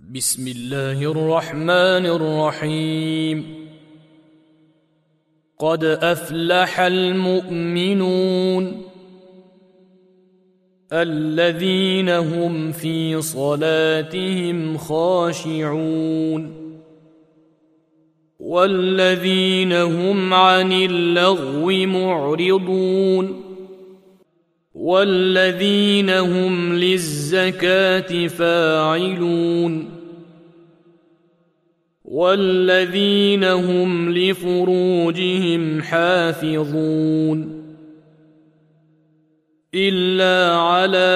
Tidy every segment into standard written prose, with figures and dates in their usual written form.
بسم الله الرحمن الرحيم. قد أفلح المؤمنون الذين هم في صلاتهم خاشعون والذين هم عن اللغو معرضون والذين هم للزكاة فاعلون والذين هم لفروجهم حافظون إلا على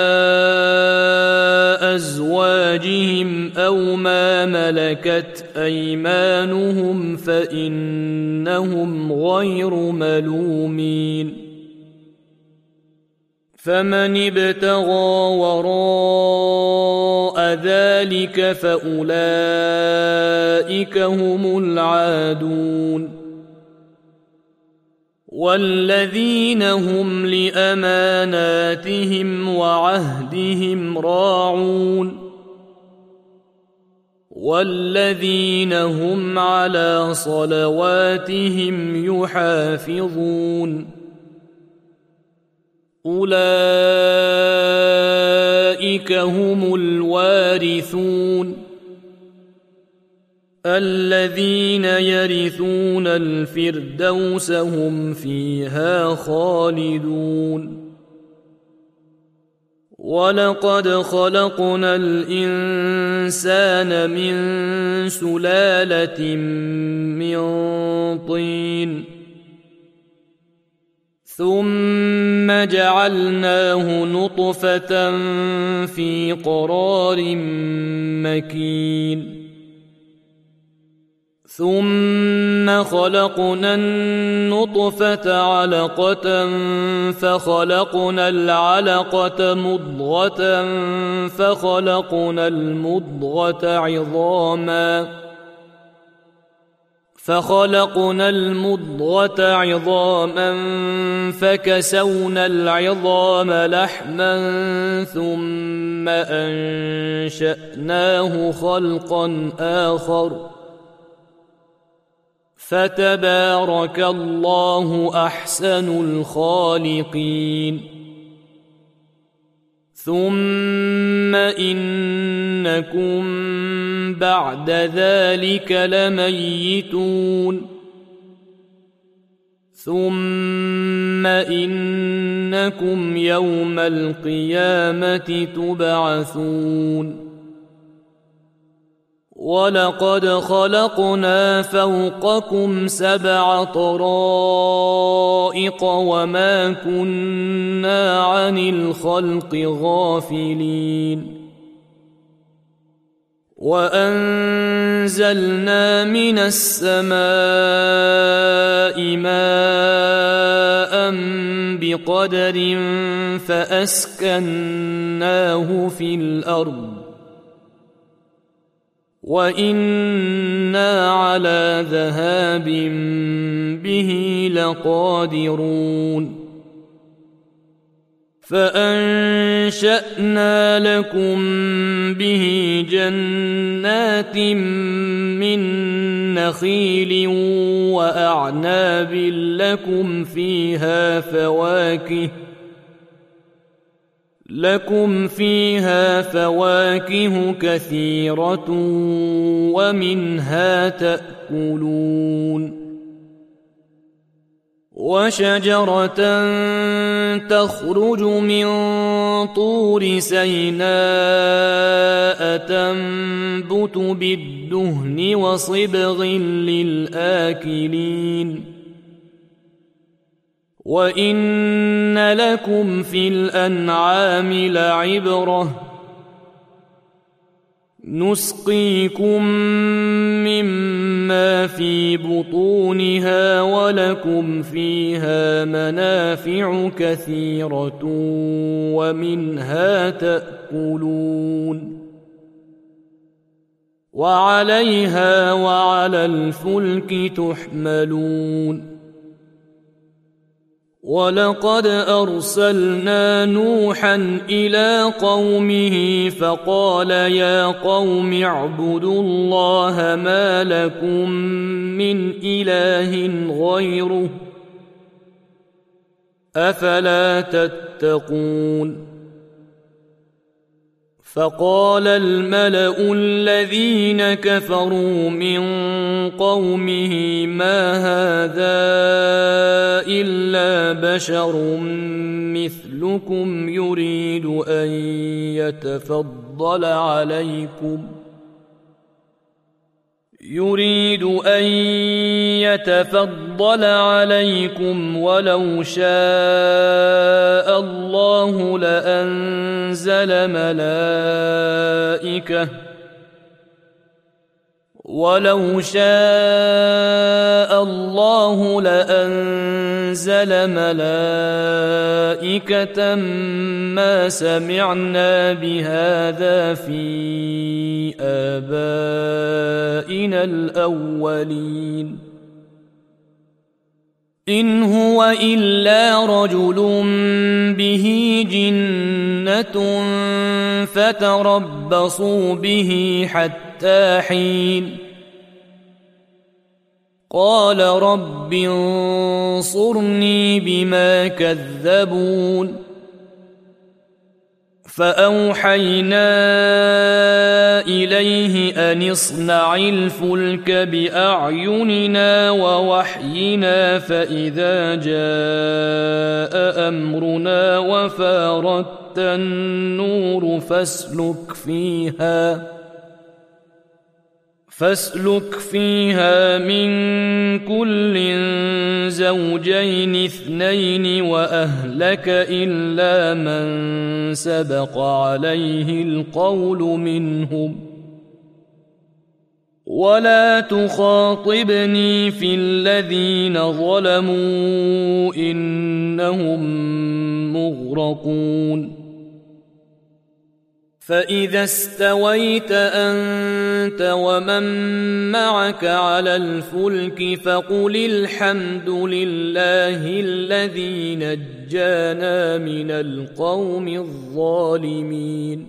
أزواجهم أو ما ملكت أيمانهم فإنهم غير ملومين. فمن ابتغى وراء ذلك فأولئك هم العادون. والذين هم لأماناتهم وعهدهم راعون والذين هم على صلواتهم يحافظون. أولئك هم الوارثون الذين يرثون الفردوس هم فيها خالدون. ولقد خلقنا الإنسان من سلالة من طين ثم جعلناه نطفة في قرار مكين ثم خلقنا النطفة علقة فخلقنا العلقة مضغة فخلقنا المضغة عظاما فكسونا العظام لحما ثم أنشأناه خلقا آخر فتبارك الله أحسن الخالقين. ثم إنكم بعد ذلك لميتون ثم إنكم يوم القيامة تبعثون. ولقد خلقنا فوقكم 7 طرائق وما كنا عن الخلق غافلين. وأنزلنا من السماء ماء بقدر فأسكناه في الأرض وإنا على ذهاب به لقادرون. فأنشأنا لكم به جنات من نخيل وأعناب لكم فيها فواكه كثيرة ومنها تأكلون. وشجرة تخرج من طور سيناء تنبت بالدهن وصبغ للآكلين. وإن لكم في الأنعام لعبرة نسقيكم مما في بطونها ولكم فيها منافع كثيرة ومنها تأكلون. وعليها وعلى الفلك تحملون. ولقد أرسلنا نوحا إلى قومه فقال يا قوم اعبدوا الله ما لكم من إله غيره أفلا تتقون فقال الملأ الذين كفروا من قومه ما هذا إلا بشر مثلكم يريد أن يتفضل عليكم ولو شاء الله لأنزل ملائكة ما سمعنا بهذا في آبائنا الأولين إن هو إلا رجل به جنة فتربصوا به حتى حين قال رب انصرني بما كذبون فأوحينا إليه أن اصنع الفلك بأعيننا ووحينا فإذا جاء أمرنا وفارت النور فاسلك فيها من كل زوجين اثنين وأهلك إلا من سبق عليه القول منهم ولا تخاطبني في الذين ظلموا إنهم مغرقون فإذا استويت أنت ومن معك على الفلك فقل الحمد لله الذي نجانا من القوم الظالمين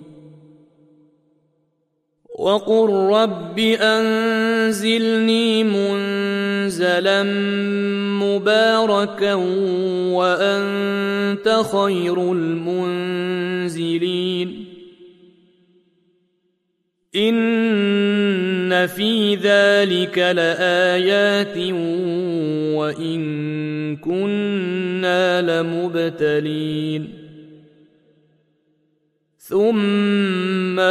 وقل رب أنزلني منزلا مباركا وأنت خير المنزلين إن في ذلك لآيات وإن كنا لمبتلين ثم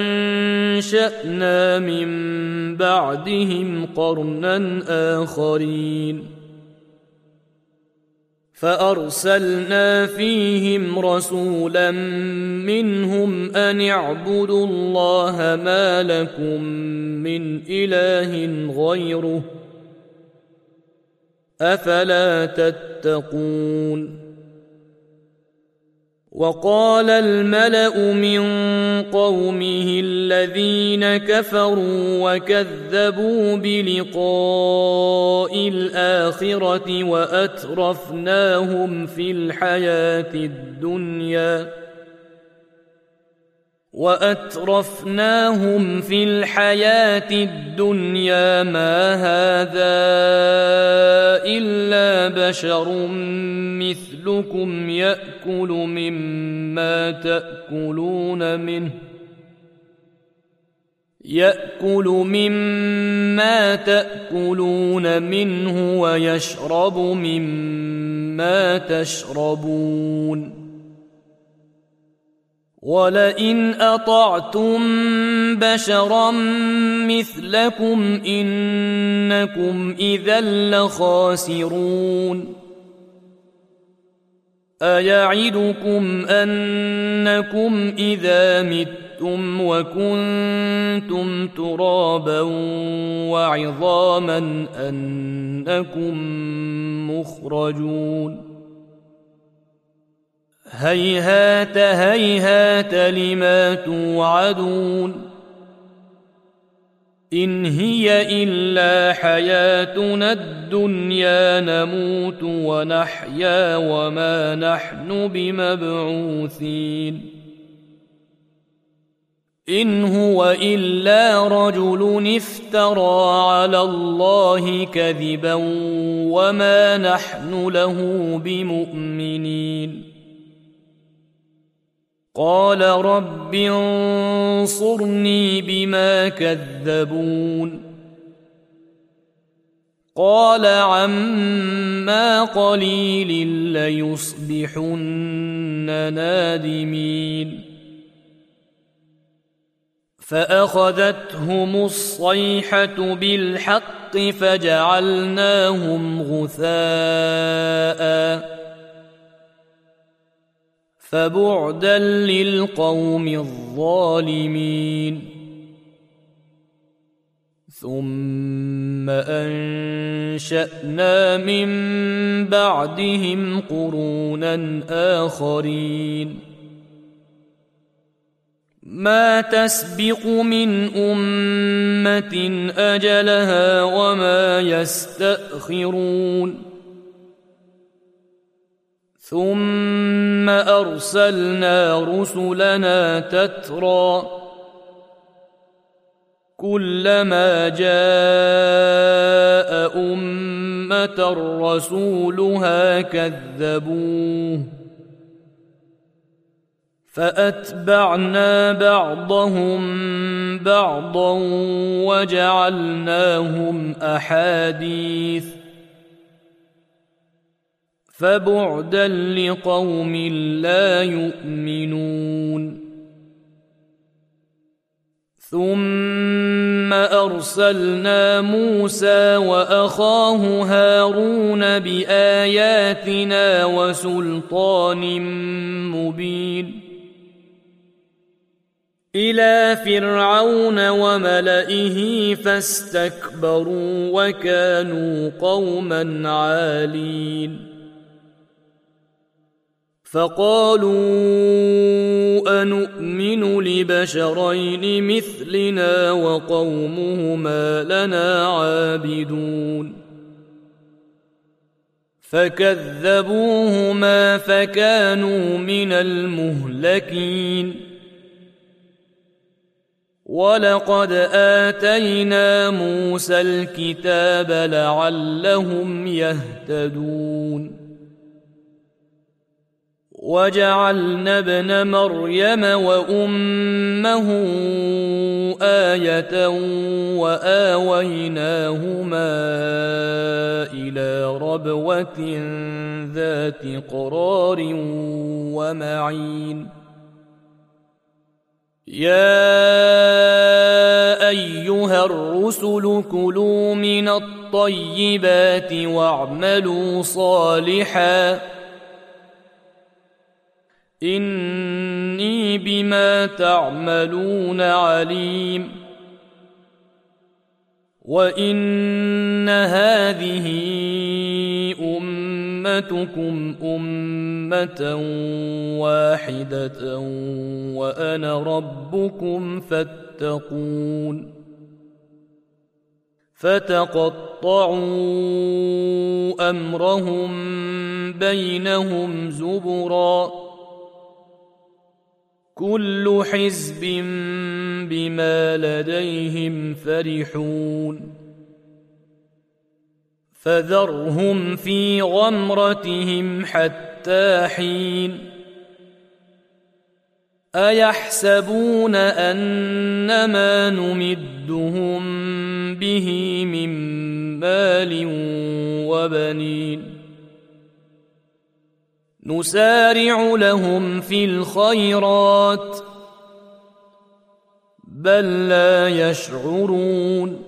أنشأنا من بعدهم قرنا آخرين فأرسلنا فيهم رسولا منهم أن اعبدوا الله ما لكم من إله غيره أفلا تتقون وقال الملأ من قومه الذين كفروا وكذبوا بلقاء الآخرة وأترفناهم في الحياة الدنيا ما هذا إلا بشر مثلكم يأكل مما تأكلون منه ويشرب مما تشربون ولئن أطعتم بشرا مثلكم إنكم إذا لخاسرون أيعدكم أنكم إذا متم وكنتم ترابا وعظاما أنكم مخرجون هيهات هيهات لما توعدون إن هي إلا حياتنا الدنيا نموت ونحيا وما نحن بمبعوثين إن هو إلا رجل افترى على الله كذبا وما نحن له بمؤمنين قال رب انصرني بما كذبون قال عما قليل ليصبحن نادمين فأخذتهم الصيحة بالحق فجعلناهم غثاء فبعدا للقوم الظالمين ثم أنشأنا من بعدهم قرونا آخرين ما تسبق من أمة أجلها وما يستأخرون ثم أرسلنا رسلنا تترى كلما جاء أمة رسولها كذبوه فأتبعنا بعضهم بعضا وجعلناهم أحاديث فبعدا لقوم لا يؤمنون ثم أرسلنا موسى وأخاه هارون بآياتنا وسلطان مبين إلى فرعون وملئه فاستكبروا وكانوا قوما عالين فقالوا أنؤمن لبشرين مثلنا وقومهما لنا عابدون فكذبوهما فكانوا من المهلكين ولقد آتينا موسى الكتاب لعلهم يهتدون وجعلنا ابن مريم وأمه آية وآويناهما إلى ربوة ذات قرار ومعين يا أيها الرسل كلوا من الطيبات واعملوا صالحا إني بما تعملون عليم وإن هذه أمتكم أمة واحدة وأنا ربكم فاتقون فتقطعوا أمرهم بينهم زبرا كل حزب بما لديهم فرحون فذرهم في غمرتهم حتى حين أيحسبون أنما نمدهم به من مال وبنين نسارع لهم في الخيرات بل لا يشعرون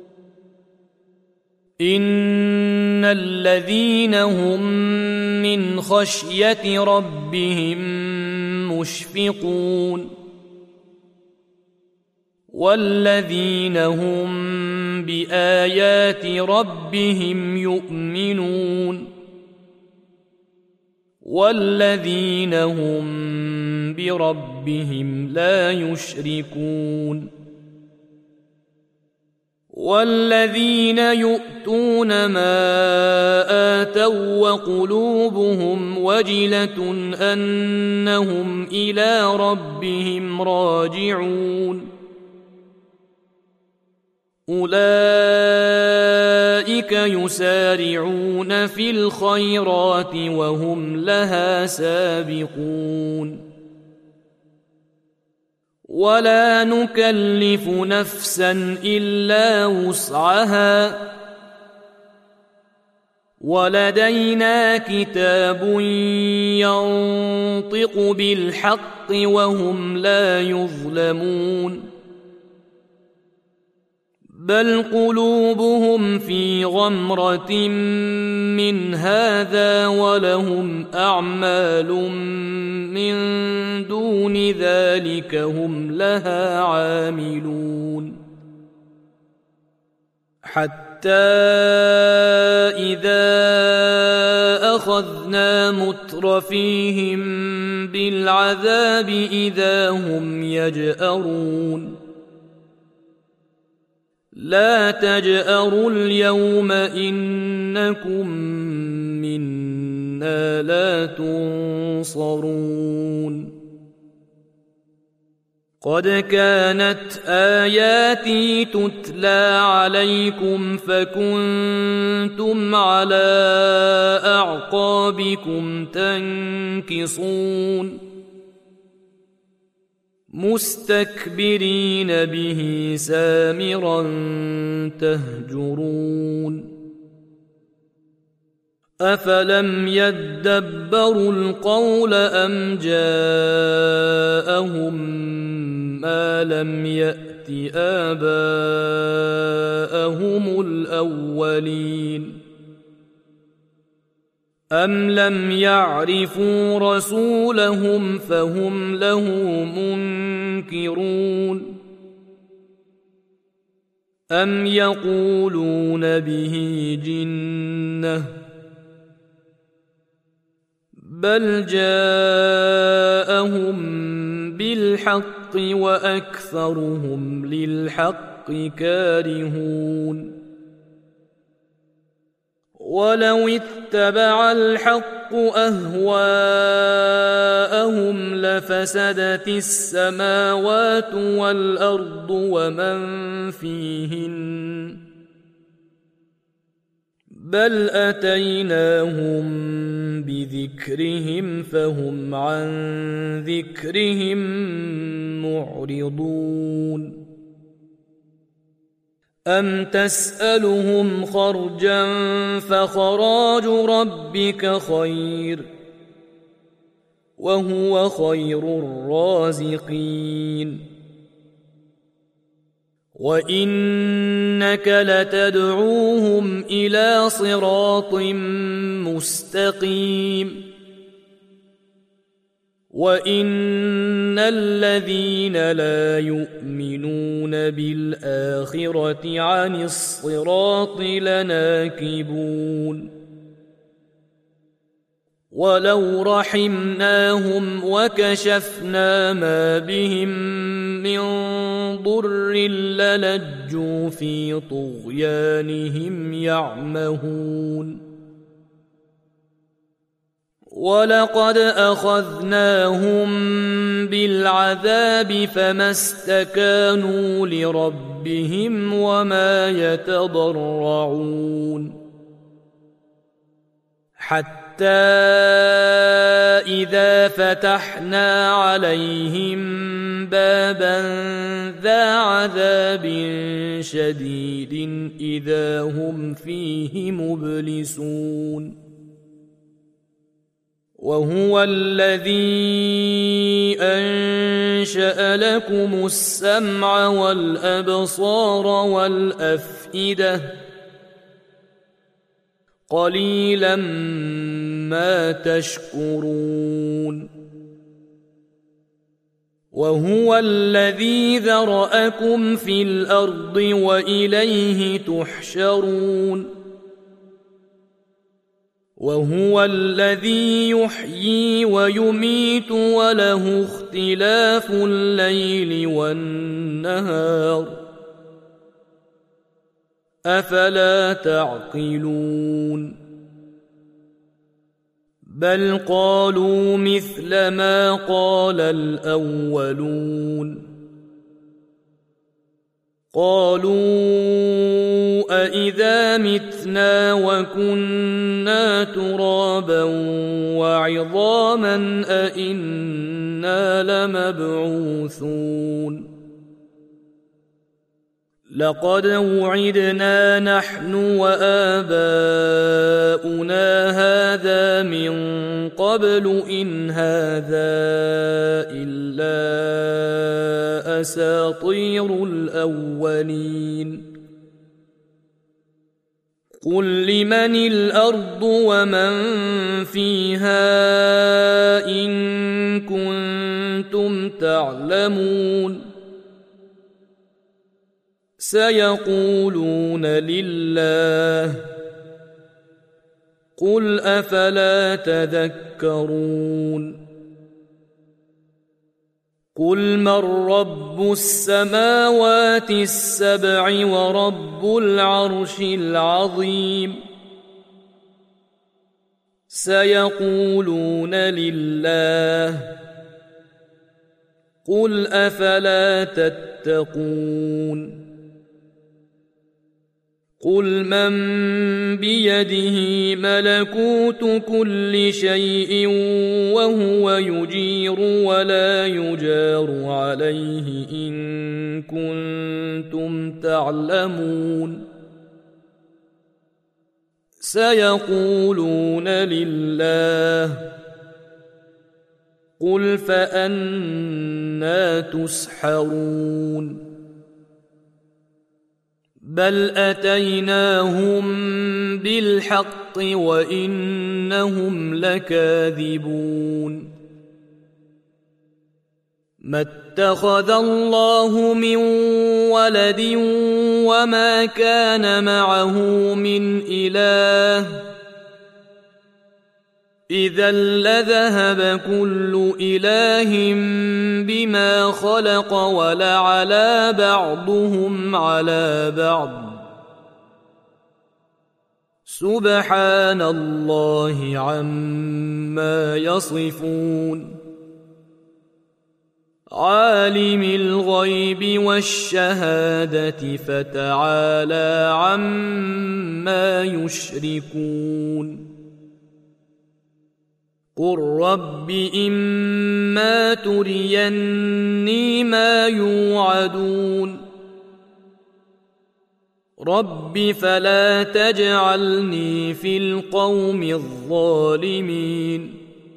إن الذين هم من خشية ربهم مشفقون والذين هم بآيات ربهم يؤمنون والذين هم بربهم لا يشركون والذين يؤتون ما آتوا وقلوبهم وجلة أنهم إلى ربهم راجعون أولئك يسارعون في الخيرات وهم لها سابقون ولا نكلف نفسا إلا وسعها ولدينا كتاب ينطق بالحق وهم لا يظلمون بل قلوبهم في غمرة من هذا ولهم أعمال من دون ذلك هم لها عاملون حتى إذا أخذنا مترفيهم بالعذاب إذا هم يجأرون لا تجأروا اليوم إنكم منا لا تنصرون قد كانت آياتي تتلى عليكم فكنتم على أعقابكم تنكصون مستكبرين به سامرا تهجرون أفلم يدبروا القول أم جاءهم ما لم يأت آباءهم الأولين أم لم يعرفوا رسولهم فهم له منكرون أم يقولون به جنة بل جاءهم بالحق وأكثرهم للحق كارهون ولو اتبع الحق أهواءهم لفسدت السماوات والأرض ومن فيهن بل أتيناهم بذكرهم فهم عن ذكرهم معرضون أم تسألهم خرجا فخراج ربك خير وهو خير الرازقين وإنك لتدعوهم إلى صراط مستقيم وإن الذين لا يؤمنون بالآخرة عن الصراط لناكبون ولو رحمناهم وكشفنا ما بهم من ضر للجوا في طغيانهم يعمهون ولقد أخذناهم بالعذاب فما استكانوا لربهم وما يتضرعون حتى إذا فتحنا عليهم بابا ذا عذاب شديد إذا هم فيه مبلسون وهو الذي أنشأ لكم السمع والأبصار والأفئدة قليلا ما تشكرون وهو الذي ذرأكم في الأرض وإليه تحشرون وهو الذي يحيي ويميت وله اختلاف الليل والنهار أفلا تعقلون بل قالوا مثل ما قال الأولون قالوا أإذا متنا وكنا ترابا وعظاما أإنا لمبعوثون لقد وعدنا نحن وآباؤنا هذا من قبل إن هذا إلا أساطير الأولين قل لمن الأرض ومن فيها إن كنتم تعلمون سيقولون لله قل أفلا تذكرون قل من رب السماوات السبع ورب العرش العظيم سيقولون لله قل أفلا تتقون قل من بيده ملكوت كل شيء وهو يجير ولا يجار عليه إن كنتم تعلمون سيقولون لله قل فأنى تسحرون بل أتيناهم بالحق وإنهم لكاذبون ما اتخذ الله من ولد وما كان معه من إله إذا لذهب كل إله بما خلق ولعلى بعضهم على بعض سبحان الله عما يصفون عالم الغيب والشهادة فتعالى عما يشركون قل رب إما تريني ما يوعدون رب فلا تجعلني في القوم الظالمين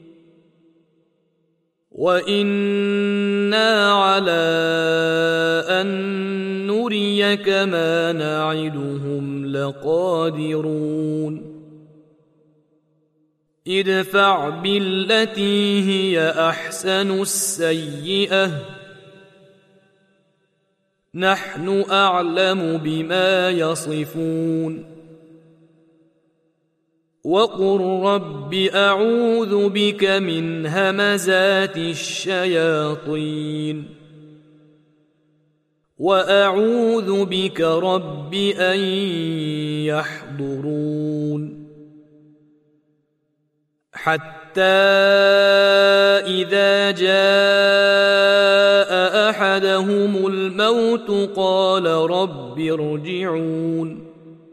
وإنا على أن نريك ما نعدهم لقادرون ادفع بالتي هي أحسن السيئة نحن أعلم بما يصفون وقل رب أعوذ بك من همزات الشياطين وأعوذ بك رب أن يحضرون حتى إذا جاء أحدهم الموت قال رب ارجعون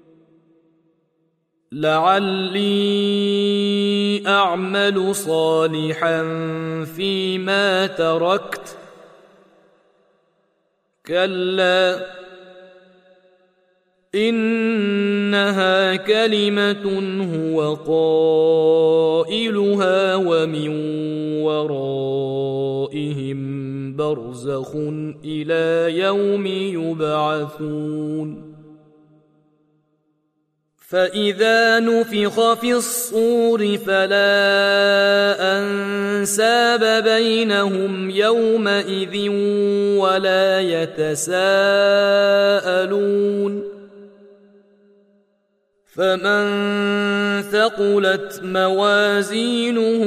لعلي أعمل صالحا فيما تركت كلا إنها كلمة هو قائلها ومن ورائهم برزخ إلى يوم يبعثون فإذا نفخ في الصور فلا أنساب بينهم يومئذ ولا يتساءلون فمن ثقلت موازينه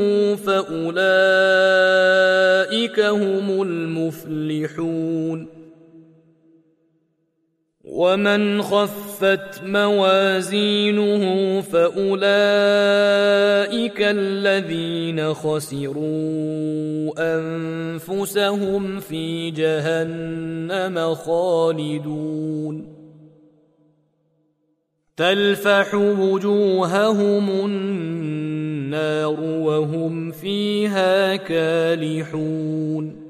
فأولئك هم المفلحون ومن خفت موازينه فأولئك الذين خسروا أنفسهم في جهنم خالدون تلفح وجوههم النار وهم فيها كالحون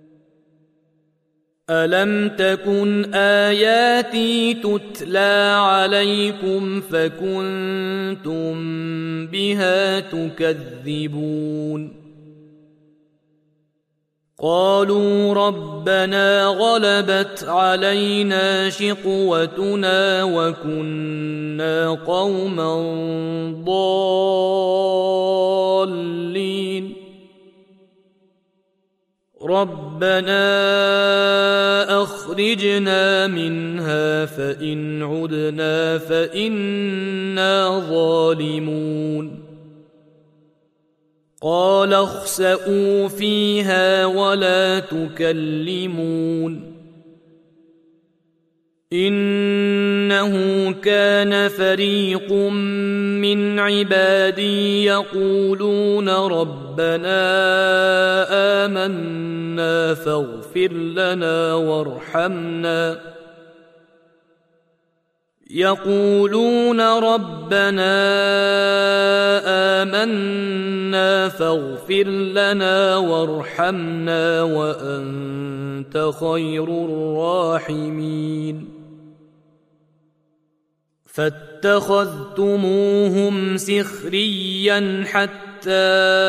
ألم تكن آياتي تتلى عليكم فكنتم بها تكذبون قالوا ربنا غلبت علينا شقوتنا وكنا قوما ضالين ربنا أخرجنا منها فإن عدنا فإنا ظالمون قال اخسئوا فيها ولا تكلمون إنه كان فريق من عبادي يقولون ربنا آمنا فاغفر لنا وارحمنا يقولون ربنا آمنا فاغفر لنا وارحمنا وأنت خير الراحمين فاتخذتموهم سخريا حتى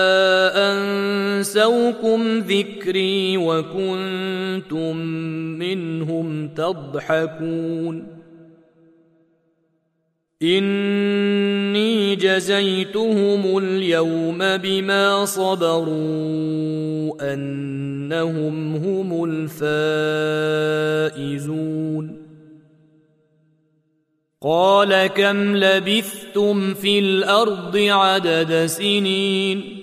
أنسوكم ذكري وكنتم منهم تضحكون إني جزيتهم اليوم بما صبروا أنهم هم الفائزون قال كم لبثتم في الأرض عدد سنين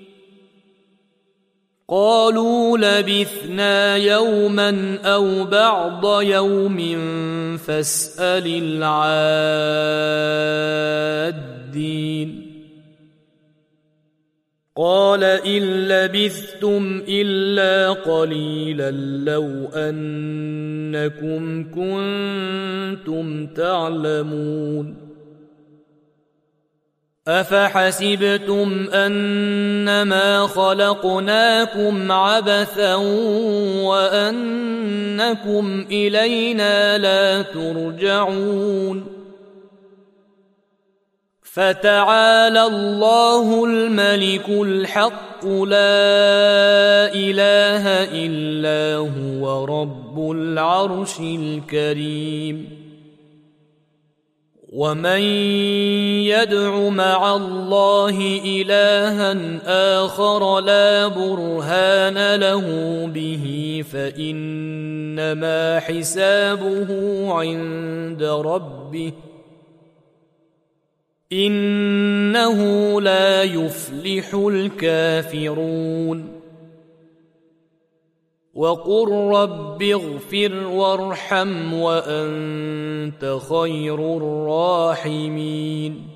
قالوا لبثنا يوما أو بعض يوم فاسأل العادين قال إن لبثتم إلا قليلا لو أنكم كنتم تعلمون أفحسبتم أنما خلقناكم عبثا وأنكم إلينا لا ترجعون فتعالى الله الملك الحق لا إله إلا هو رب العرش الكريم ومن يدع مع الله إلها آخر لا برهان له به فإنما حسابه عند ربه إنه لا يفلح الكافرون وقل رب اغفر وارحم وأنت خير الراحمين